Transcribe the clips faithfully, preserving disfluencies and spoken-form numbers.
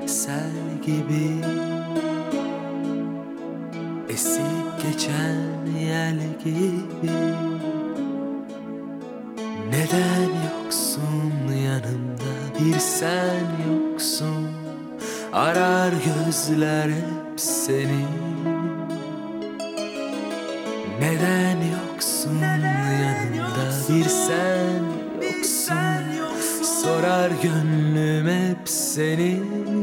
sel gibi esip geçen yel gibi. Neden yoksun yanımda, bir sen yoksun, arar gözler hep seni. Neden yoksun yanımda, bir sen yoksun, sorar gönlüm hep seni.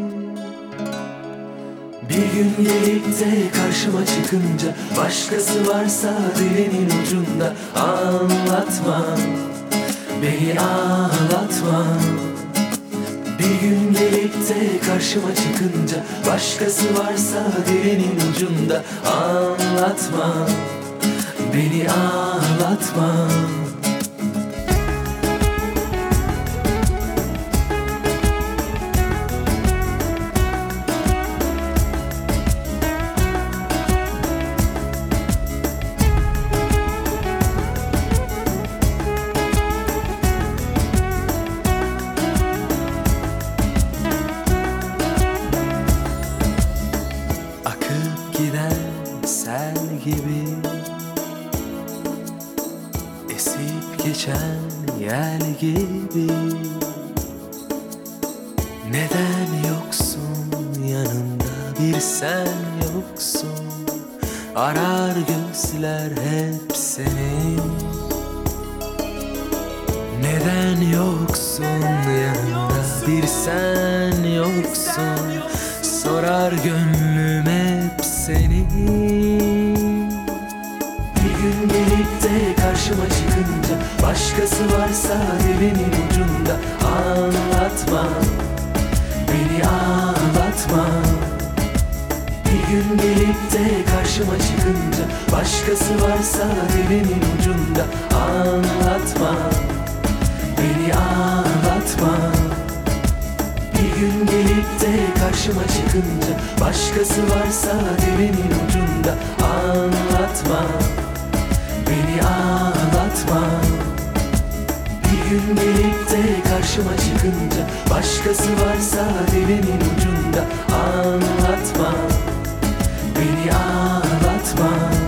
Bir gün gelip de karşıma çıkınca, başkası varsa dilinin ucunda, anlatma, beni ağlatma. Bir gün gelip de karşıma çıkınca, başkası varsa dilinin ucunda, anlatma, beni ağlatma. Giden sel gibi esip geçen yel gibi. Neden yoksun yanımda, bir sen yoksun, arar gözler hep seni. Neden yoksun yanımda, bir sen yoksun, sorar gönlüm hep seni. Bir gün gelip de karşıma çıkınca, başkası varsa dilinin ucunda, anlatma, beni ağlatma. Bir gün gelip de karşıma çıkınca, başkası varsa dilinin ucunda, anlatma, beni ağlatma. Bir gün gelip de karşıma çıkınca, başkası varsa dilinin ucunda, anlatma, beni ağlatma. Bir gün gelip de karşıma çıkınca, başkası varsa dilinin ucunda, anlatma, beni ağlatma.